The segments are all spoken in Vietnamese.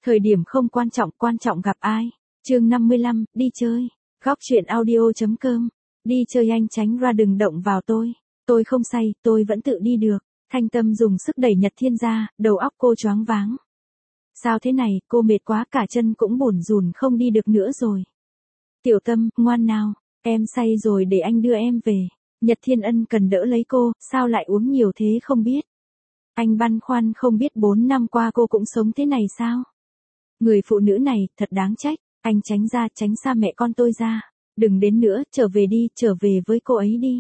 Thời điểm không quan trọng gặp ai. Chương 55, đi chơi. Góc truyện audio.com. Đi chơi anh tránh ra đừng động vào tôi. Tôi không say, tôi vẫn tự đi được. Thanh Tâm dùng sức đẩy Nhật Thiên ra, đầu óc cô choáng váng. Sao thế này, cô mệt quá cả chân cũng bủn rủn không đi được nữa rồi. Tiểu Tâm, ngoan nào, em say rồi để anh đưa em về. Nhật Thiên ân cần đỡ lấy cô, sao lại uống nhiều thế không biết. Anh băn khoăn không biết 4 năm qua cô cũng sống thế này sao. Người phụ nữ này, thật đáng trách, anh tránh xa mẹ con tôi ra. Đừng đến nữa, trở về đi, trở về với cô ấy đi.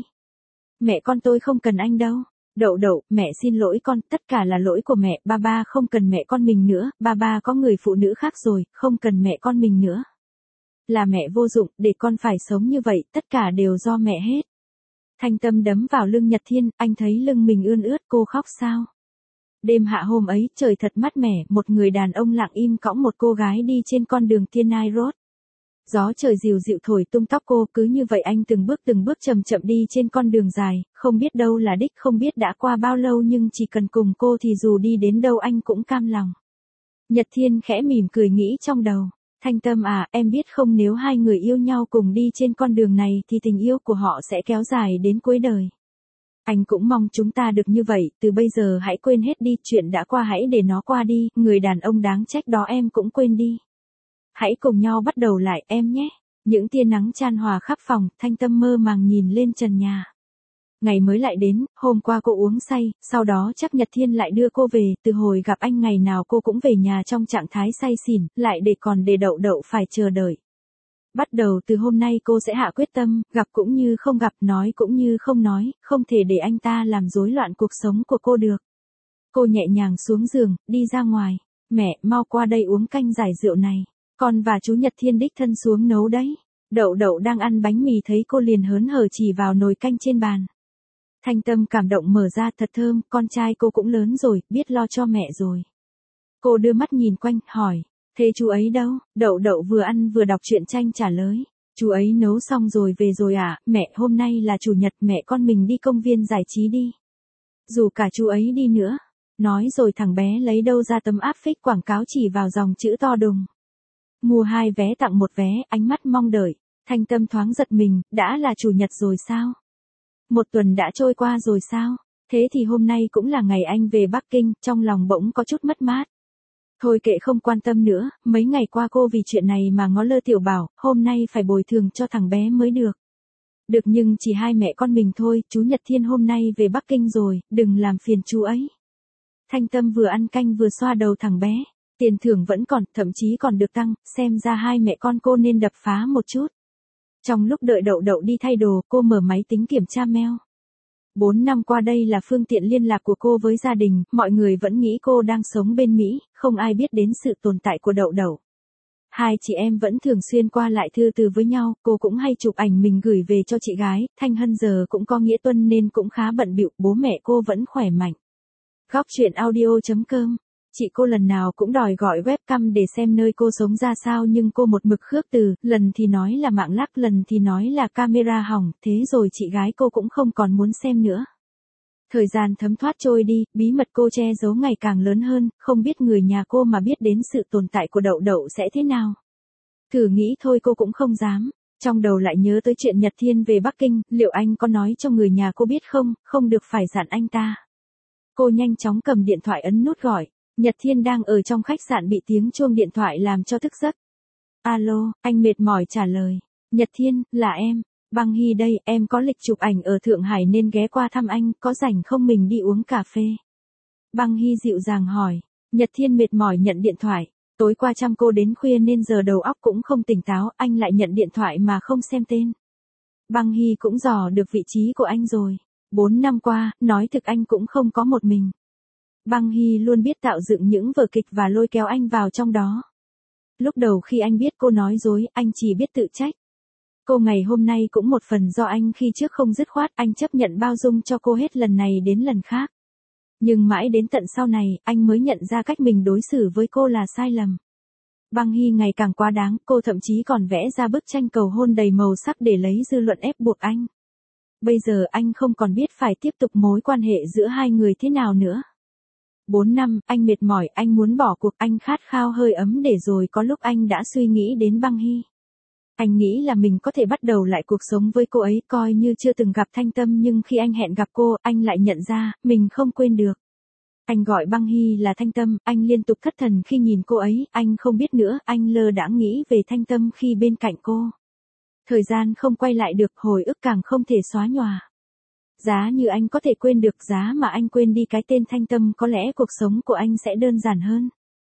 Mẹ con tôi không cần anh đâu. Đậu đậu, mẹ xin lỗi con, tất cả là lỗi của mẹ, ba không cần mẹ con mình nữa, ba có người phụ nữ khác rồi, không cần mẹ con mình nữa. Là mẹ vô dụng, để con phải sống như vậy, tất cả đều do mẹ hết. Thanh Tâm đấm vào lưng Nhật Thiên, anh thấy lưng mình ươn ướt, cô khóc sao? Đêm hạ hôm ấy, trời thật mát mẻ, một người đàn ông lặng im cõng một cô gái đi trên con đường Tiên Road. Gió trời dịu dịu thổi tung tóc cô, cứ như vậy anh từng bước chậm chậm đi trên con đường dài, không biết đâu là đích, không biết đã qua bao lâu nhưng chỉ cần cùng cô thì dù đi đến đâu anh cũng cam lòng. Nhật Thiên khẽ mỉm cười nghĩ trong đầu, Thanh Tâm à, em biết không, nếu hai người yêu nhau cùng đi trên con đường này thì tình yêu của họ sẽ kéo dài đến cuối đời. Anh cũng mong chúng ta được như vậy, từ bây giờ hãy quên hết đi, chuyện đã qua hãy để nó qua đi, người đàn ông đáng trách đó em cũng quên đi. Hãy cùng nhau bắt đầu lại em nhé. Những tia nắng chan hòa khắp phòng, Thanh Tâm mơ màng nhìn lên trần nhà. Ngày mới lại đến, hôm qua cô uống say, sau đó chắc Nhật Thiên lại đưa cô về, từ hồi gặp anh ngày nào cô cũng về nhà trong trạng thái say xỉn, lại để đậu đậu phải chờ đợi. Bắt đầu từ hôm nay cô sẽ hạ quyết tâm, gặp cũng như không gặp, nói cũng như không nói, không thể để anh ta làm rối loạn cuộc sống của cô được. Cô nhẹ nhàng xuống giường, đi ra ngoài. Mẹ, mau qua đây uống canh giải rượu này. Con và chú Nhật Thiên đích thân xuống nấu đấy. Đậu đậu đang ăn bánh mì thấy cô liền hớn hở chỉ vào nồi canh trên bàn. Thanh Tâm cảm động mở ra, thật thơm, con trai cô cũng lớn rồi, biết lo cho mẹ rồi. Cô đưa mắt nhìn quanh, hỏi, thế chú ấy đâu? Đậu đậu vừa ăn vừa đọc truyện tranh trả lời. Chú ấy nấu xong rồi về rồi à, mẹ, hôm nay là chủ nhật, mẹ con mình đi công viên giải trí đi. Dù cả chú ấy đi nữa. Nói rồi thằng bé lấy đâu ra tấm áp phích quảng cáo chỉ vào dòng chữ to đùng. Mua 2 vé tặng 1 vé, ánh mắt mong đợi. Thanh Tâm thoáng giật mình, đã là chủ nhật rồi sao? 1 tuần đã trôi qua rồi sao? Thế thì hôm nay cũng là ngày anh về Bắc Kinh, trong lòng bỗng có chút mất mát. Thôi kệ không quan tâm nữa, mấy ngày qua cô vì chuyện này mà ngó lơ Tiểu Bảo, hôm nay phải bồi thường cho thằng bé mới được. Được nhưng chỉ hai mẹ con mình thôi, chú Nhật Thiên hôm nay về Bắc Kinh rồi, đừng làm phiền chú ấy. Thanh Tâm vừa ăn canh vừa xoa đầu thằng bé. Tiền thưởng vẫn còn, thậm chí còn được tăng, xem ra hai mẹ con cô nên đập phá một chút. Trong lúc đợi đậu đậu đi thay đồ, cô mở máy tính kiểm tra mail. 4 năm qua đây là phương tiện liên lạc của cô với gia đình, mọi người vẫn nghĩ cô đang sống bên Mỹ, không ai biết đến sự tồn tại của đậu đậu. Hai chị em vẫn thường xuyên qua lại thư từ với nhau, cô cũng hay chụp ảnh mình gửi về cho chị gái, Thanh Hân giờ cũng có nghĩa tuần nên cũng khá bận bịu, bố mẹ cô vẫn khỏe mạnh. Góc truyện audio.com. Chị cô lần nào cũng đòi gọi webcam để xem nơi cô sống ra sao nhưng cô một mực khước từ, lần thì nói là mạng lắc, lần thì nói là camera hỏng, thế rồi chị gái cô cũng không còn muốn xem nữa. Thời gian thấm thoát trôi đi, bí mật cô che giấu ngày càng lớn hơn, không biết người nhà cô mà biết đến sự tồn tại của đậu đậu sẽ thế nào. Thử nghĩ thôi cô cũng không dám, trong đầu lại nhớ tới chuyện Nhật Thiên về Bắc Kinh, liệu anh có nói cho người nhà cô biết không, không được phải dặn anh ta. Cô nhanh chóng cầm điện thoại ấn nút gọi. Nhật Thiên đang ở trong khách sạn bị tiếng chuông điện thoại làm cho thức giấc. Alo, anh mệt mỏi trả lời. Nhật Thiên, là em. Băng Hy đây, em có lịch chụp ảnh ở Thượng Hải nên ghé qua thăm anh, có rảnh không mình đi uống cà phê? Băng Hy dịu dàng hỏi. Nhật Thiên mệt mỏi nhận điện thoại. Tối qua chăm cô đến khuya nên giờ đầu óc cũng không tỉnh táo, anh lại nhận điện thoại mà không xem tên. Băng Hy cũng dò được vị trí của anh rồi. 4 năm qua, nói thực anh cũng không có một mình. Băng Hy luôn biết tạo dựng những vở kịch và lôi kéo anh vào trong đó. Lúc đầu khi anh biết cô nói dối, anh chỉ biết tự trách. Cô ngày hôm nay cũng một phần do anh khi trước không dứt khoát, anh chấp nhận bao dung cho cô hết lần này đến lần khác. Nhưng mãi đến tận sau này, anh mới nhận ra cách mình đối xử với cô là sai lầm. Băng Hy ngày càng quá đáng, cô thậm chí còn vẽ ra bức tranh cầu hôn đầy màu sắc để lấy dư luận ép buộc anh. Bây giờ anh không còn biết phải tiếp tục mối quan hệ giữa hai người thế nào nữa. 4 năm, anh mệt mỏi, anh muốn bỏ cuộc, anh khát khao hơi ấm để rồi có lúc anh đã suy nghĩ đến Băng Hy. Anh nghĩ là mình có thể bắt đầu lại cuộc sống với cô ấy coi như chưa từng gặp Thanh Tâm nhưng khi anh hẹn gặp cô, anh lại nhận ra, mình không quên được. Anh gọi Băng Hy là Thanh Tâm, anh liên tục thất thần khi nhìn cô ấy, anh không biết nữa, anh lơ đãng nghĩ về Thanh Tâm khi bên cạnh cô. Thời gian không quay lại được, hồi ức càng không thể xóa nhòa. Giá như anh có thể quên được, giá mà anh quên đi cái tên Thanh Tâm, có lẽ cuộc sống của anh sẽ đơn giản hơn.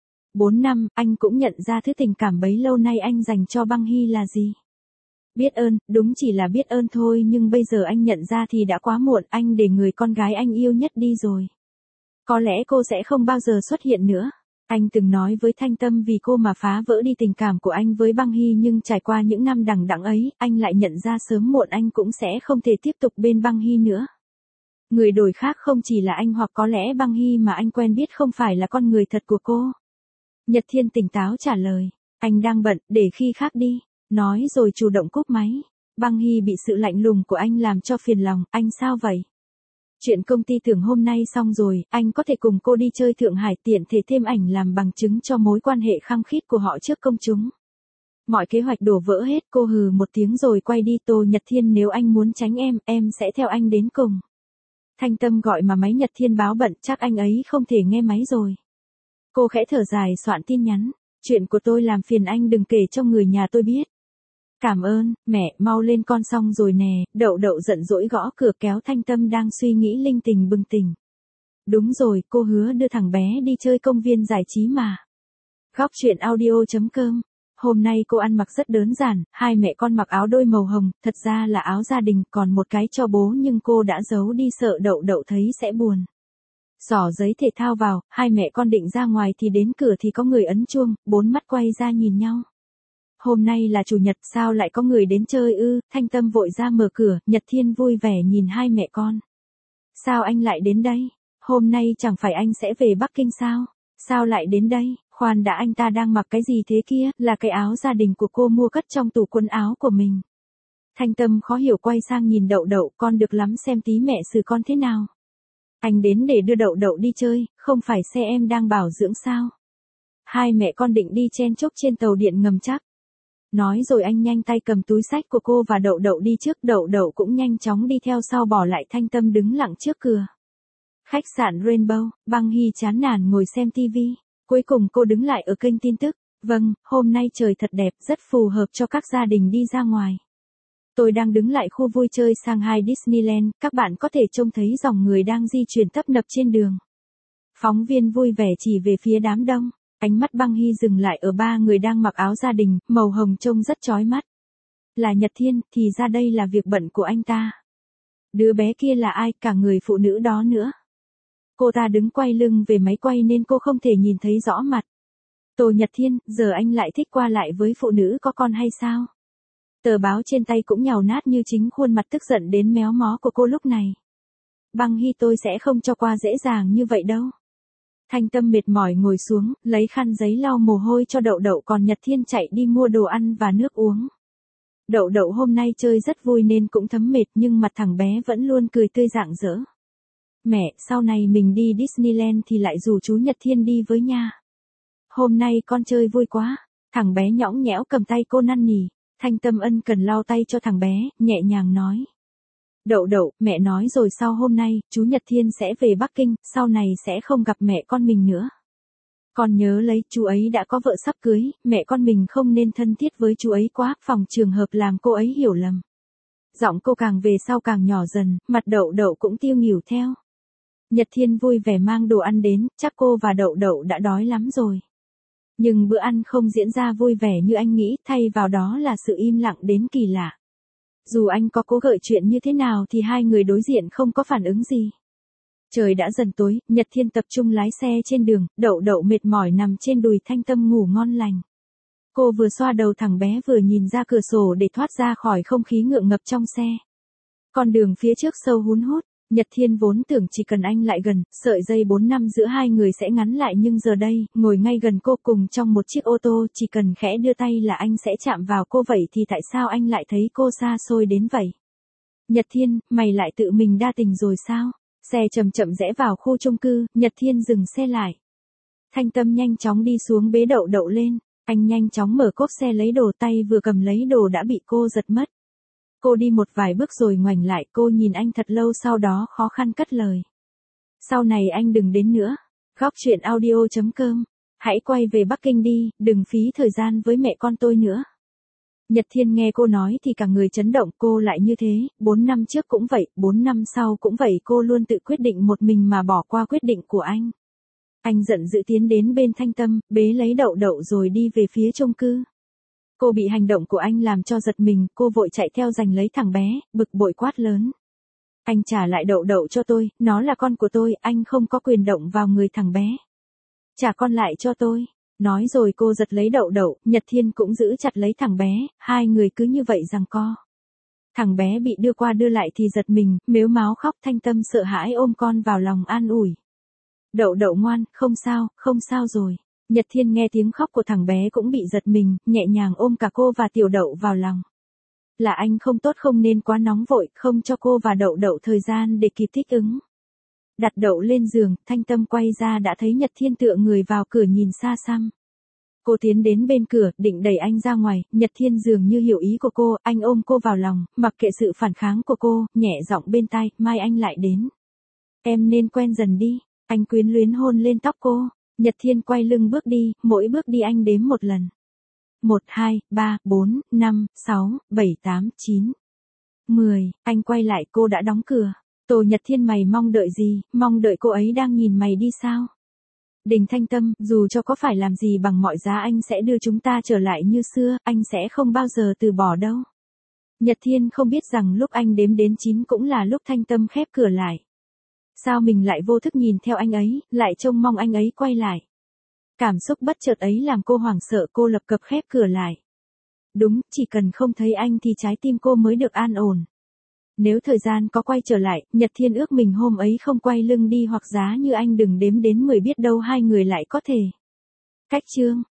4 năm, anh cũng nhận ra thứ tình cảm bấy lâu nay anh dành cho Băng Hy là gì. Biết ơn, đúng chỉ là biết ơn thôi nhưng bây giờ anh nhận ra thì đã quá muộn, anh để người con gái anh yêu nhất đi rồi. Có lẽ cô sẽ không bao giờ xuất hiện nữa. Anh từng nói với Thanh Tâm vì cô mà phá vỡ đi tình cảm của anh với Băng Hy nhưng trải qua những năm đằng đẵng ấy, anh lại nhận ra sớm muộn anh cũng sẽ không thể tiếp tục bên Băng Hy nữa. Người đổi khác không chỉ là anh hoặc có lẽ Băng Hy mà anh quen biết không phải là con người thật của cô. Nhật Thiên tỉnh táo trả lời, anh đang bận, để khi khác đi, nói rồi chủ động cúp máy. Băng Hy bị sự lạnh lùng của anh làm cho phiền lòng, anh sao vậy? Chuyện công ty tưởng hôm nay xong rồi, anh có thể cùng cô đi chơi Thượng Hải tiện thể thêm ảnh làm bằng chứng cho mối quan hệ khăng khít của họ trước công chúng. Mọi kế hoạch đổ vỡ hết, cô hừ một tiếng rồi quay đi. Tô Nhật Thiên, nếu anh muốn tránh em sẽ theo anh đến cùng. Thanh Tâm gọi mà máy Nhật Thiên báo bận, chắc anh ấy không thể nghe máy rồi. Cô khẽ thở dài soạn tin nhắn, chuyện của tôi làm phiền anh đừng kể cho người nhà tôi biết. Cảm ơn, mẹ, mau lên con xong rồi nè. Đậu Đậu giận dỗi gõ cửa kéo Thanh Tâm đang suy nghĩ linh tinh bừng tỉnh. Đúng rồi, cô hứa đưa thằng bé đi chơi công viên giải trí mà. Góc truyện audio.com. Hôm nay cô ăn mặc rất đơn giản, hai mẹ con mặc áo đôi màu hồng, thật ra là áo gia đình, còn một cái cho bố nhưng cô đã giấu đi sợ Đậu Đậu thấy sẽ buồn. Xỏ giấy thể thao vào, hai mẹ con định ra ngoài thì đến cửa thì có người ấn chuông, bốn mắt quay ra nhìn nhau. Hôm nay là chủ nhật, sao lại có người đến chơi ư? Thanh Tâm vội ra mở cửa, Nhật Thiên vui vẻ nhìn hai mẹ con. Sao anh lại đến đây? Hôm nay chẳng phải anh sẽ về Bắc Kinh sao? Sao lại đến đây? Khoan đã, anh ta đang mặc cái gì thế kia? Là cái áo gia đình của cô mua cất trong tủ quần áo của mình. Thanh Tâm khó hiểu quay sang nhìn Đậu Đậu, con được lắm, xem tí mẹ xử con thế nào. Anh đến để đưa Đậu Đậu đi chơi, không phải xe em đang bảo dưỡng sao? Hai mẹ con định đi chen chúc trên tàu điện ngầm chắc. Nói rồi anh nhanh tay cầm túi xách của cô và Đậu Đậu đi trước, Đậu Đậu cũng nhanh chóng đi theo sau, bỏ lại Thanh Tâm đứng lặng trước cửa. Khách sạn Rainbow, Băng Hy chán nản ngồi xem TV. Cuối cùng cô đứng lại ở kênh tin tức. Vâng, hôm nay trời thật đẹp, rất phù hợp cho các gia đình đi ra ngoài. Tôi đang đứng lại khu vui chơi Shanghai Disneyland, các bạn có thể trông thấy dòng người đang di chuyển tấp nập trên đường. Phóng viên vui vẻ chỉ về phía đám đông. Ánh mắt Băng Hy dừng lại ở ba người đang mặc áo gia đình, màu hồng trông rất chói mắt. Là Nhật Thiên, thì ra đây là việc bận của anh ta. Đứa bé kia là ai, cả người phụ nữ đó nữa. Cô ta đứng quay lưng về máy quay nên cô không thể nhìn thấy rõ mặt. Tô Nhật Thiên, giờ anh lại thích qua lại với phụ nữ có con hay sao? Tờ báo trên tay cũng nhàu nát như chính khuôn mặt tức giận đến méo mó của cô lúc này. Băng Hy, tôi sẽ không cho qua dễ dàng như vậy đâu. Thanh Tâm mệt mỏi ngồi xuống, lấy khăn giấy lau mồ hôi cho Đậu Đậu, còn Nhật Thiên chạy đi mua đồ ăn và nước uống. Đậu Đậu hôm nay chơi rất vui nên cũng thấm mệt nhưng mặt thằng bé vẫn luôn cười tươi rạng rỡ. Mẹ, sau này mình đi Disneyland thì lại rủ chú Nhật Thiên đi với nha. Hôm nay con chơi vui quá. Thằng bé nhõng nhẽo cầm tay cô năn nỉ. Thanh Tâm ân cần lau tay cho thằng bé, nhẹ nhàng nói. Đậu Đậu, mẹ nói rồi, sau hôm nay, chú Nhật Thiên sẽ về Bắc Kinh, sau này sẽ không gặp mẹ con mình nữa. Con nhớ lấy, chú ấy đã có vợ sắp cưới, mẹ con mình không nên thân thiết với chú ấy quá, phòng trường hợp làm cô ấy hiểu lầm. Giọng cô càng về sau càng nhỏ dần, mặt Đậu Đậu cũng tiêu nghỉu theo. Nhật Thiên vui vẻ mang đồ ăn đến, chắc cô và Đậu Đậu đã đói lắm rồi. Nhưng bữa ăn không diễn ra vui vẻ như anh nghĩ, thay vào đó là sự im lặng đến kỳ lạ. Dù anh có cố gợi chuyện như thế nào thì hai người đối diện không có phản ứng gì. Trời đã dần tối, Nhật Thiên tập trung lái xe trên đường, Đậu Đậu mệt mỏi nằm trên đùi Thanh Tâm ngủ ngon lành. Cô vừa xoa đầu thằng bé vừa nhìn ra cửa sổ để thoát ra khỏi không khí ngượng ngập trong xe. Con đường phía trước sâu hun hút, Nhật Thiên vốn tưởng chỉ cần anh lại gần, sợi dây 4 năm giữa hai người sẽ ngắn lại, nhưng giờ đây, ngồi ngay gần cô cùng trong một chiếc ô tô, chỉ cần khẽ đưa tay là anh sẽ chạm vào cô, vậy thì tại sao anh lại thấy cô xa xôi đến vậy? Nhật Thiên, mày lại tự mình đa tình rồi sao? Xe chậm chậm rẽ vào khu chung cư, Nhật Thiên dừng xe lại. Thanh Tâm nhanh chóng đi xuống bế đậu đậu lên, anh nhanh chóng mở cốp xe lấy đồ, tay vừa cầm lấy đồ đã bị cô giật mất. Cô đi một vài bước rồi ngoảnh lại, cô nhìn anh thật lâu sau đó khó khăn cất lời. Sau này anh đừng đến nữa. Góc truyện audio.com. Hãy quay về Bắc Kinh đi, đừng phí thời gian với mẹ con tôi nữa. Nhật Thiên nghe cô nói thì cả người chấn động, cô lại như thế, 4 năm trước cũng vậy, 4 năm sau cũng vậy, cô luôn tự quyết định một mình mà bỏ qua quyết định của anh. Anh giận dữ tiến đến bên Thanh Tâm, bế lấy đậu đậu rồi đi về phía chung cư. Cô bị hành động của anh làm cho giật mình, cô vội chạy theo giành lấy thằng bé, bực bội quát lớn. Anh trả lại đậu đậu cho tôi, nó là con của tôi, anh không có quyền động vào người thằng bé. Trả con lại cho tôi. Nói rồi cô giật lấy đậu đậu, Nhật Thiên cũng giữ chặt lấy thằng bé, hai người cứ như vậy giằng co. Thằng bé bị đưa qua đưa lại thì giật mình, mếu máo khóc, Thanh Tâm sợ hãi ôm con vào lòng an ủi. Đậu đậu ngoan, không sao rồi. Nhật Thiên nghe tiếng khóc của thằng bé cũng bị giật mình, nhẹ nhàng ôm cả cô và tiểu đậu vào lòng. Là anh không tốt, không nên quá nóng vội, không cho cô và đậu đậu thời gian để kịp thích ứng. Đặt đậu lên giường, Thanh Tâm quay ra đã thấy Nhật Thiên tựa người vào cửa nhìn xa xăm. Cô tiến đến bên cửa, định đẩy anh ra ngoài, Nhật Thiên dường như hiểu ý của cô, anh ôm cô vào lòng, mặc kệ sự phản kháng của cô, nhẹ giọng bên tai, mai anh lại đến. Em nên quen dần đi, anh quyến luyến hôn lên tóc cô. Nhật Thiên quay lưng bước đi, mỗi bước đi anh đếm một lần. 1, 2, 3, 4, 5, 6, 7, 8, 9, 10, anh quay lại cô đã đóng cửa. Tô Nhật Thiên, mày mong đợi gì, mong đợi cô ấy đang nhìn mày đi sao? Đình Thanh Tâm, dù cho có phải làm gì bằng mọi giá anh sẽ đưa chúng ta trở lại như xưa, anh sẽ không bao giờ từ bỏ đâu. Nhật Thiên không biết rằng lúc anh đếm đến 9 cũng là lúc Thanh Tâm khép cửa lại. Sao mình lại vô thức nhìn theo anh ấy, lại trông mong anh ấy quay lại. Cảm xúc bất chợt ấy làm cô hoảng sợ, cô lập cập khép cửa lại. Đúng, chỉ cần không thấy anh thì trái tim cô mới được an ổn. Nếu thời gian có quay trở lại, Nhật Thiên ước mình hôm ấy không quay lưng đi, hoặc giá như anh đừng đếm đến 10, biết đâu hai người lại có thể. Cách chương